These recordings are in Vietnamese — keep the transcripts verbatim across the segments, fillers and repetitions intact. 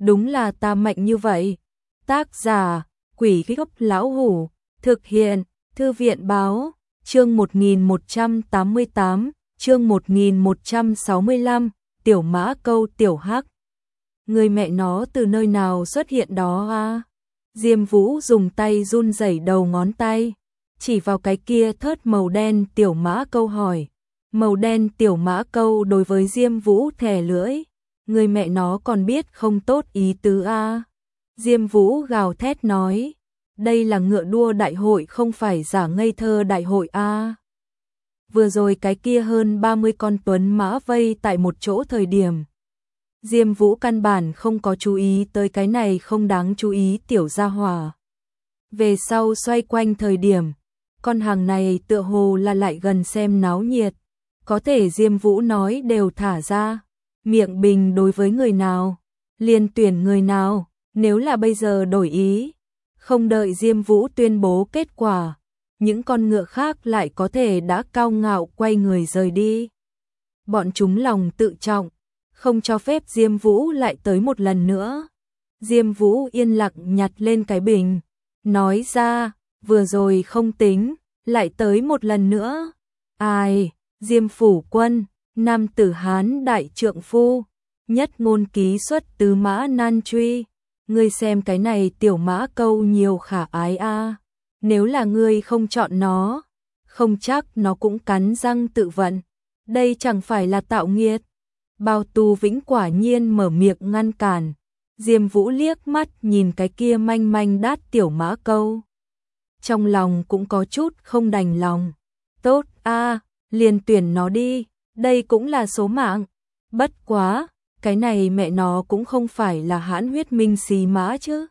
đúng là ta mạnh như vậy. Tác giả, Quỷ Gốc Lão Hủ, thực hiện, Thư viện Báo, chương một nghìn một trăm tám mươi tám, chương một nghìn một trăm sáu mươi lăm, Tiểu Mã Câu Tiểu Hắc. Người mẹ nó từ nơi nào xuất hiện đó à? Diêm Vũ dùng tay run rẩy đầu ngón tay, chỉ vào cái kia thớt màu đen Tiểu Mã Câu hỏi. Màu đen Tiểu Mã Câu đối với Diêm Vũ thè lưỡi, người mẹ nó còn biết không tốt ý tứ a. À? Diêm Vũ gào thét nói, đây là ngựa đua đại hội không phải giả ngây thơ đại hội a. À? Vừa rồi cái kia hơn ba mươi con tuấn mã vây tại một chỗ thời điểm, Diêm Vũ căn bản không có chú ý tới cái này không đáng chú ý tiểu gia hỏa. Về sau xoay quanh thời điểm, con hàng này tựa hồ là lại gần xem náo nhiệt, có thể Diêm Vũ nói đều thả ra, miệng bình đối với người nào, liền tuyển người nào, nếu là bây giờ đổi ý, không đợi Diêm Vũ tuyên bố kết quả, những con ngựa khác lại có thể đã cao ngạo quay người rời đi. Bọn chúng lòng tự trọng, không cho phép Diêm Vũ lại tới một lần nữa. Diêm Vũ yên lặng nhặt lên cái bình, nói ra, vừa rồi không tính, lại tới một lần nữa. Ai, Diêm phủ quân, nam tử Hán đại trượng phu, nhất ngôn ký xuất tứ mã nan truy. Ngươi xem cái này Tiểu Mã Câu nhiều khả ái a. À. Nếu là ngươi không chọn nó, không chắc nó cũng cắn răng tự vận. Đây chẳng phải là tạo nghiệt. Bao Tu Vĩnh quả nhiên mở miệng ngăn cản. Diêm Vũ liếc mắt nhìn cái kia manh manh đát Tiểu Mã Câu. Trong lòng cũng có chút không đành lòng. Tốt a, à, liền tuyển nó đi, đây cũng là số mạng. Bất quá, cái này mẹ nó cũng không phải là Hãn Huyết Minh xí mã chứ.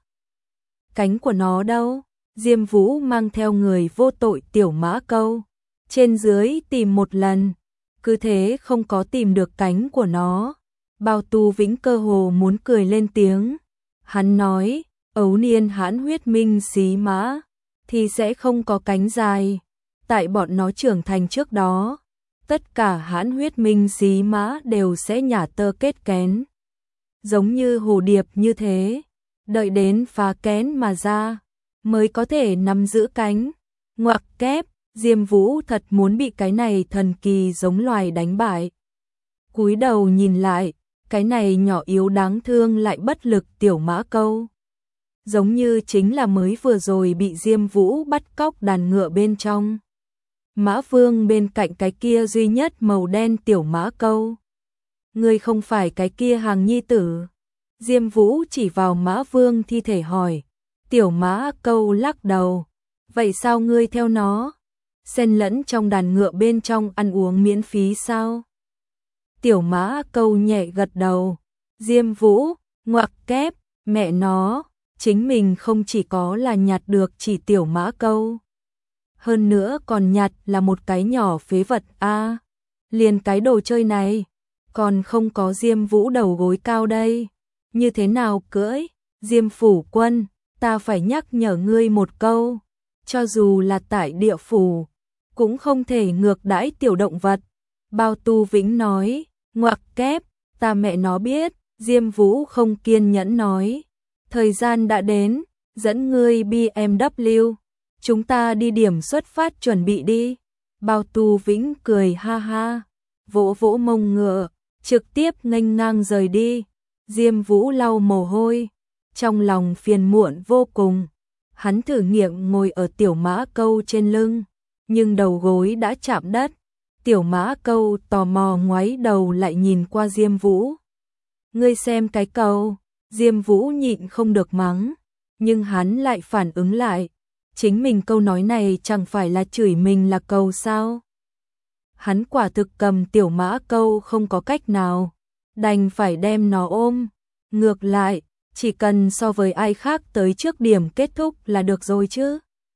Cánh của nó đâu? Diêm Vũ mang theo người vô tội Tiểu Mã Câu, trên dưới tìm một lần, cứ thế không có tìm được cánh của nó. Bao Tu Vĩnh cơ hồ muốn cười lên tiếng. Hắn nói, ấu niên Hãn Huyết Minh xí mã thì sẽ không có cánh dài. Tại bọn nó trưởng thành trước đó, tất cả Hãn Huyết Minh xí mã đều sẽ nhả tơ kết kén. Giống như hồ điệp như thế, đợi đến phá kén mà ra, mới có thể nắm giữ cánh. Ngoặc kép, Diêm Vũ thật muốn bị cái này thần kỳ giống loài đánh bại. Cúi đầu nhìn lại, cái này nhỏ yếu đáng thương lại bất lực Tiểu Mã Câu. Giống như chính là mới vừa rồi bị Diêm Vũ bắt cóc đàn ngựa bên trong. Mã Vương bên cạnh cái kia duy nhất màu đen Tiểu Mã Câu. Ngươi không phải cái kia hàng nhi tử. Diêm Vũ chỉ vào Mã Vương thi thể hỏi. Tiểu Mã Câu lắc đầu. Vậy sao ngươi theo nó? Xen lẫn trong đàn ngựa bên trong ăn uống miễn phí sao? Tiểu Mã Câu nhẹ gật đầu. Diêm Vũ, ngoặc kép, mẹ nó, chính mình không chỉ có là nhặt được chỉ Tiểu Mã Câu. Hơn nữa còn nhặt là một cái nhỏ phế vật a. À, liền cái đồ chơi này, còn không có Diêm Vũ đầu gối cao đây. Như thế nào cưỡi? Diêm phủ quân, ta phải nhắc nhở ngươi một câu, cho dù là tại địa phủ, cũng không thể ngược đãi tiểu động vật. Bao Tu Vĩnh nói, ngoặc kép, ta mẹ nó biết. Diêm Vũ không kiên nhẫn nói, thời gian đã đến, dẫn ngươi B M W. Chúng ta đi điểm xuất phát chuẩn bị đi. Bao Tu Vĩnh cười ha ha, vỗ vỗ mông ngựa, trực tiếp nghênh ngang rời đi. Diêm Vũ lau mồ hôi, trong lòng phiền muộn vô cùng. Hắn thử nghiệm ngồi ở Tiểu Mã Câu trên lưng, nhưng đầu gối đã chạm đất. Tiểu Mã Câu tò mò ngoáy đầu lại nhìn qua Diêm Vũ. Ngươi xem cái cầu. Diêm Vũ nhịn không được mắng, nhưng hắn lại phản ứng lại. Chính mình câu nói này chẳng phải là chửi mình là cầu sao? Hắn quả thực cầm Tiểu Mã Câu không có cách nào, đành phải đem nó ôm. Ngược lại, chỉ cần so với ai khác tới trước điểm kết thúc là được rồi chứ.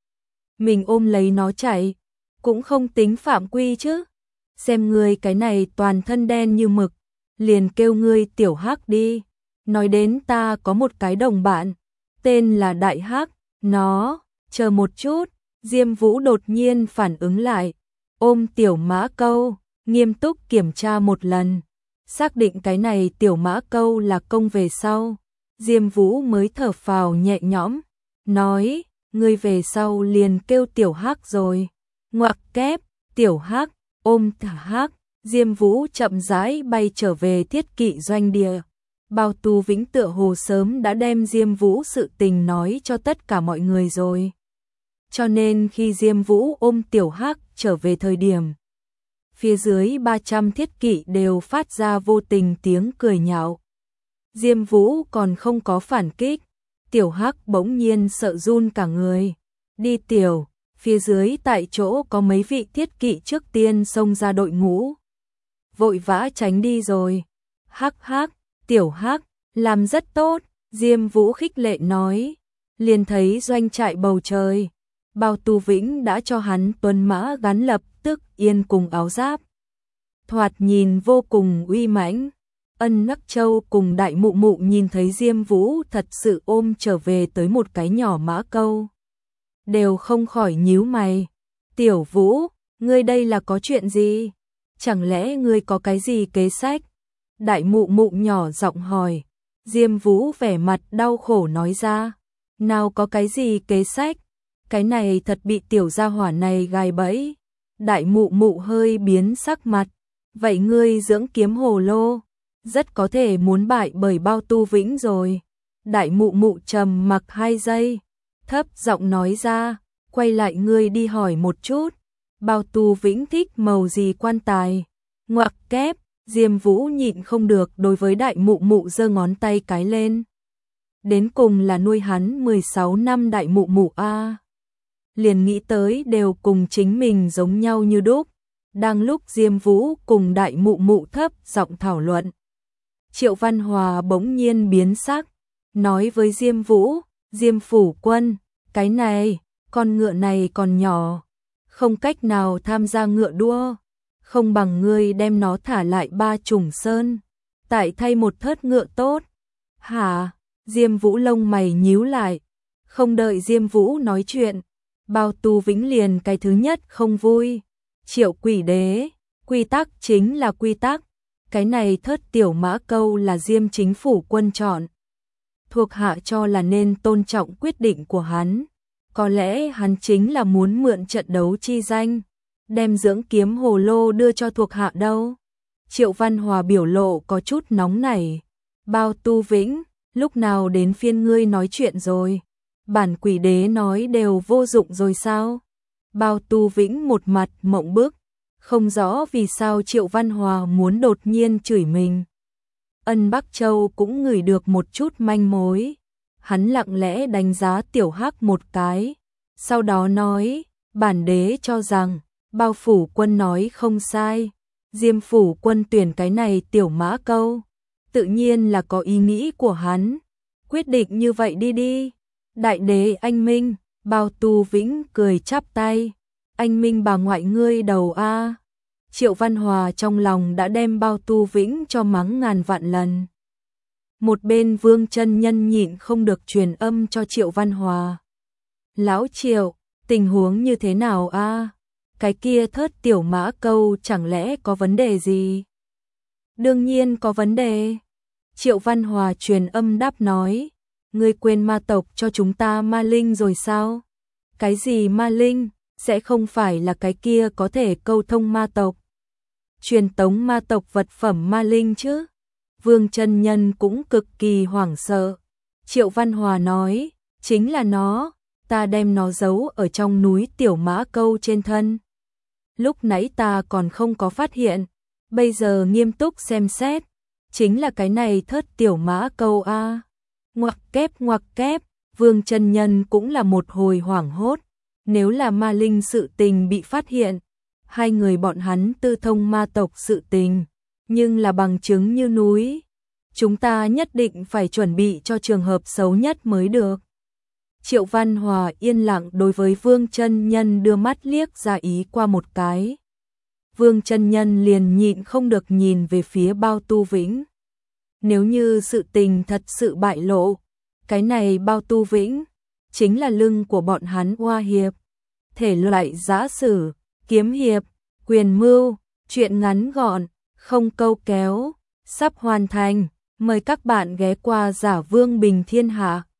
Mình ôm lấy nó chạy, cũng không tính phạm quy chứ. Xem ngươi cái này toàn thân đen như mực, liền kêu ngươi Tiểu Hắc đi. Nói đến ta có một cái đồng bạn, tên là Đại Hắc, nó... Chờ một chút, Diêm Vũ đột nhiên phản ứng lại, ôm Tiểu Mã Câu, nghiêm túc kiểm tra một lần, xác định cái này Tiểu Mã Câu là công về sau, Diêm Vũ mới thở phào nhẹ nhõm, nói, ngươi về sau liền kêu Tiểu Hắc rồi. Ngoặc kép, Tiểu Hắc, ôm thả Hắc, Diêm Vũ chậm rãi bay trở về thiết kỵ doanh địa. Bao Tu Vĩnh tựa hồ sớm đã đem Diêm Vũ sự tình nói cho tất cả mọi người rồi. Cho nên khi Diêm Vũ ôm Tiểu Hắc trở về thời điểm, phía dưới ba trăm thiết kỵ đều phát ra vô tình tiếng cười nhạo. Diêm Vũ còn không có phản kích, Tiểu Hắc bỗng nhiên sợ run cả người. Đi Tiểu, phía dưới tại chỗ có mấy vị thiết kỵ trước tiên xông ra đội ngũ, vội vã tránh đi rồi. Hắc hắc, Tiểu Hắc, làm rất tốt, Diêm Vũ khích lệ nói. Liền thấy doanh trại bầu trời, Bao Tu Vĩnh đã cho hắn tuần mã gắn lập tức yên cùng áo giáp. Thoạt nhìn vô cùng uy mãnh. Ân Nắc Châu cùng Đại Mụ Mụ nhìn thấy Diêm Vũ thật sự ôm trở về tới một cái nhỏ mã câu, đều không khỏi nhíu mày. Tiểu Vũ, ngươi đây là có chuyện gì? Chẳng lẽ ngươi có cái gì kế sách? Đại Mụ Mụ nhỏ giọng hỏi. Diêm Vũ vẻ mặt đau khổ nói ra, nào có cái gì kế sách, cái này thật bị tiểu gia hỏa này gài bẫy. Đại Mụ Mụ hơi biến sắc mặt, vậy ngươi dưỡng kiếm hồ lô, rất có thể muốn bại bởi Bao Tu Vĩnh rồi. Đại Mụ Mụ trầm mặc hai giây, thấp giọng nói ra, quay lại ngươi đi hỏi một chút, Bao Tu Vĩnh thích màu gì quan tài. Ngoặc kép, Diêm Vũ nhịn không được đối với Đại Mụ Mụ giơ ngón tay cái lên. Đến cùng là nuôi hắn mười sáu năm Đại Mụ Mụ a. Liền nghĩ tới đều cùng chính mình giống nhau như đúc. Đang lúc Diêm Vũ cùng Đại Mụ Mụ thấp giọng thảo luận, Triệu Văn Hòa bỗng nhiên biến sắc, nói với Diêm Vũ, Diêm phủ quân, cái này, con ngựa này còn nhỏ, không cách nào tham gia ngựa đua, không bằng ngươi đem nó thả lại Ba Trùng Sơn, tại thay một thớt ngựa tốt. Hả? Diêm Vũ lông mày nhíu lại, không đợi Diêm Vũ nói chuyện, Bao Tu Vĩnh liền cái thứ nhất không vui. Triệu Quỷ Đế, quy tắc chính là quy tắc, cái này thớt tiểu mã câu là Diêm chính phủ quân chọn, thuộc hạ cho là nên tôn trọng quyết định của hắn. Có lẽ hắn chính là muốn mượn trận đấu chi danh, đem dưỡng kiếm hồ lô đưa cho thuộc hạ đâu. Triệu Văn Hòa biểu lộ có chút nóng nảy. Bao Tu Vĩnh, lúc nào đến phiên ngươi nói chuyện rồi? Bản Quỷ Đế nói đều vô dụng rồi sao? Bao Tu Vĩnh một mặt mộng bức, không rõ vì sao Triệu Văn Hòa muốn đột nhiên chửi mình. Ân Bắc Châu cũng ngửi được một chút manh mối. Hắn lặng lẽ đánh giá Tiểu Hắc một cái, sau đó nói, bản đế cho rằng, Bao phủ quân nói không sai, Diêm phủ quân tuyển cái này tiểu mã câu, tự nhiên là có ý nghĩ của hắn, quyết định như vậy đi đi. Đại đế anh minh, Bao Tu Vĩnh cười chắp tay, anh minh bà ngoại ngươi đầu a. Triệu Văn Hòa trong lòng đã đem Bao Tu Vĩnh cho mắng ngàn vạn lần. Một bên Vương Chân Nhân nhịn không được truyền âm cho Triệu Văn Hòa. Lão Triệu, tình huống như thế nào a? Cái kia thớt tiểu mã câu chẳng lẽ có vấn đề gì? Đương nhiên có vấn đề. Triệu Văn Hòa truyền âm đáp nói, ngươi quên ma tộc cho chúng ta ma linh rồi sao? Cái gì ma linh? Sẽ không phải là cái kia có thể câu thông ma tộc, truyền tống ma tộc vật phẩm ma linh chứ? Vương Chân Nhân cũng cực kỳ hoảng sợ. Triệu Văn Hòa nói, chính là nó, ta đem nó giấu ở trong núi tiểu mã câu trên thân. Lúc nãy ta còn không có phát hiện, bây giờ nghiêm túc xem xét, chính là cái này thớt tiểu mã câu a. Ngoặc kép ngoặc kép, Vương Chân Nhân cũng là một hồi hoảng hốt, nếu là ma linh sự tình bị phát hiện, hai người bọn hắn tư thông ma tộc sự tình, nhưng là bằng chứng như núi, chúng ta nhất định phải chuẩn bị cho trường hợp xấu nhất mới được. Triệu Văn Hòa yên lặng đối với Vương Chân Nhân đưa mắt liếc ra ý qua một cái. Vương Chân Nhân liền nhịn không được nhìn về phía Bao Tu Vĩnh. Nếu như sự tình thật sự bại lộ, cái này Bao Tu Vĩnh chính là lưng của bọn hắn Hoa hiệp, thể loại giã sử, kiếm hiệp, quyền mưu, chuyện ngắn gọn, không câu kéo, sắp hoàn thành. Mời các bạn ghé qua Giả Vương Bình Thiên Hạ.